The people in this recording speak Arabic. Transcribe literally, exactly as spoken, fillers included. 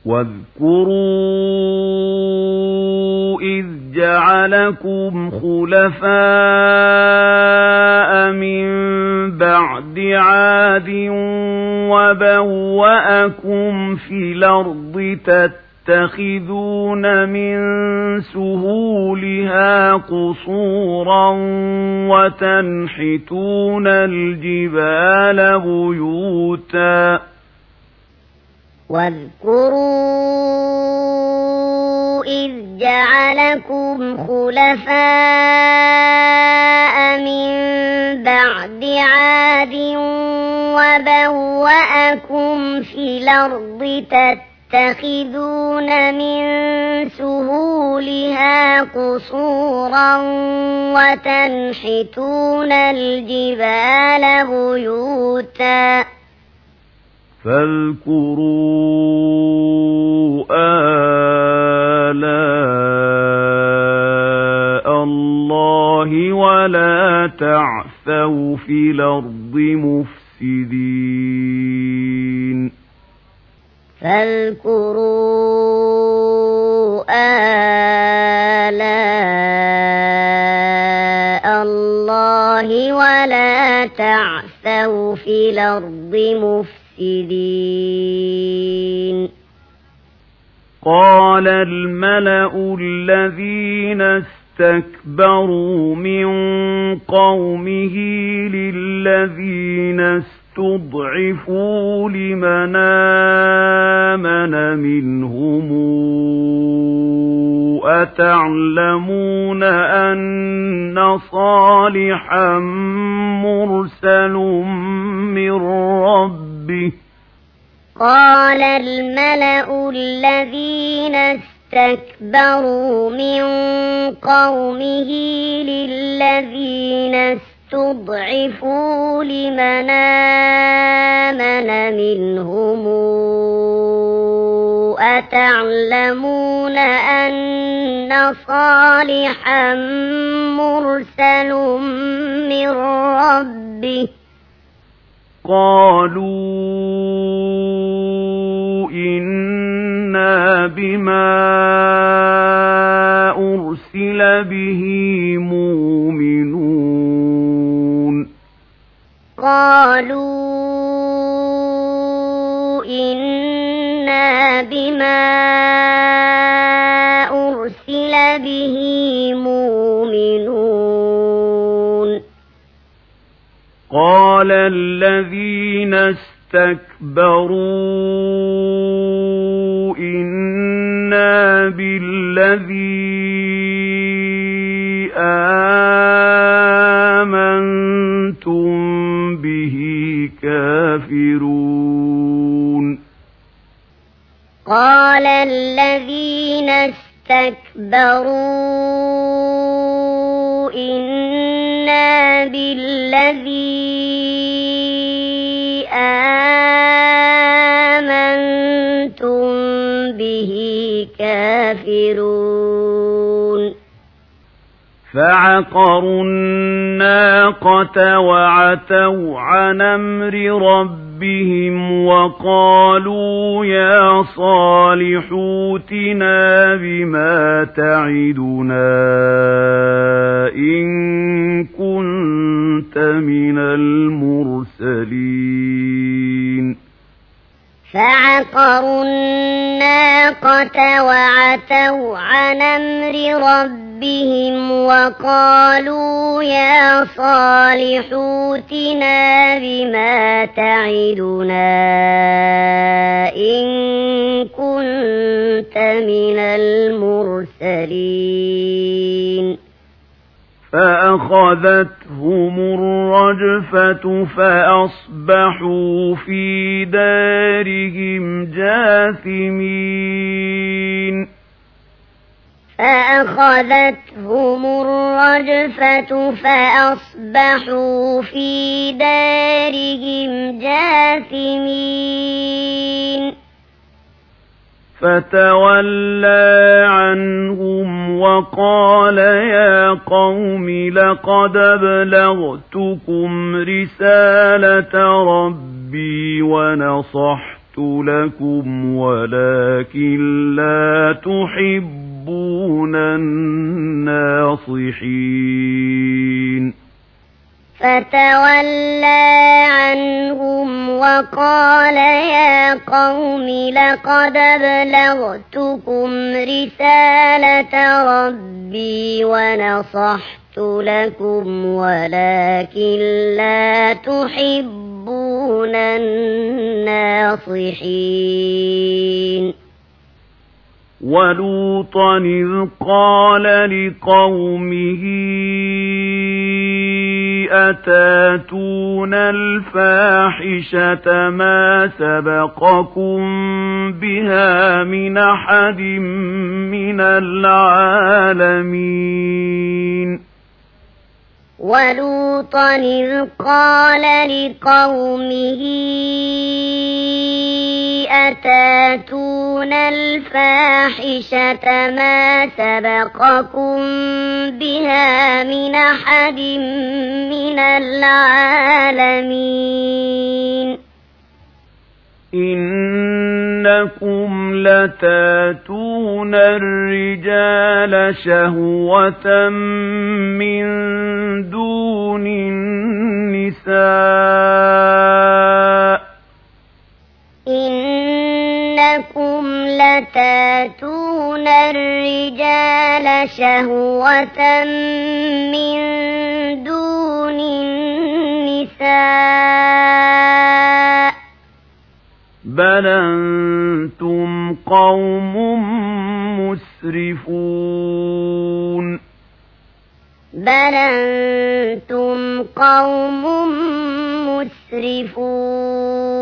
واذكروا إذ جعلكم خلفاء من بعد عاد وبوأكم في الأرض تتخذون من سهولها قصورا وتنحتون الجبال بيوتا واذكروا إذ جعلكم خلفاء من بعد عاد وبوأكم في الأرض تتخذون من سهولها قصورا وتنحتون الجبال بيوتا فاذكروا آلاء الله ولا تعثوا في الأرض مفسدين فاذكروا آلاء الله ولا تعثوا في الأرض مفسدين قال الملأ الذين استكبروا من قومه للذين استضعفوا لمن آمن منهم أتعلمون أن صالحا مرسل من ربه قال الملأ الذين استكبروا من قومه للذين استضعفوا لمن آمن منهم أتعلمون أن صالحا مرسل من ربه قالوا إنا بما أرسل به مؤمنون قالوا إنا بما أرسل به مؤمنون قال الذين استكبروا إنا بالذي آمنتم به كافرون قال الذين استكبروا إنا بالذي آمنتم به كافرون فعقروا الناقة وعتوا عن أمر ربهم وقالوا يا صالح ائتنا بما تعدنا إن كنت من المرسلين فعقروا الناقة وعتوا عن أمر ربهم وقالوا يا صالح ائتنا بما تعدنا إن كنت من المرسلين فأخذتهم الرجفة فأصبحوا في دارهم جاثمين فأخذتهم الرجفة فأصبحوا في دارهم جاثمين فتولى عنهم وقال يا قوم لقد أبلغتكم رسالة ربي ونصحت لكم ولكن لا تحبون الناصحين فتولى عنهم وقال يا قوم لقد أبلغتكم رسالة ربي ونصحت لكم ولكن لا تحبون الناصحين ولوطا إذ قال لقومه أتاتون الفاحشة ما سبقكم بها من أحد من العالمين ولوطا إذ قال لقومه أتاتون الفاحشة ما سبقكم بها من أحد من العالمين إنكم لتاتون الرجال شهوة من دون النساء إنكم لتاتون الرجال شهوة من دون النساء بل أنتم قوم مسرفون بل أنتم قوم مسرفون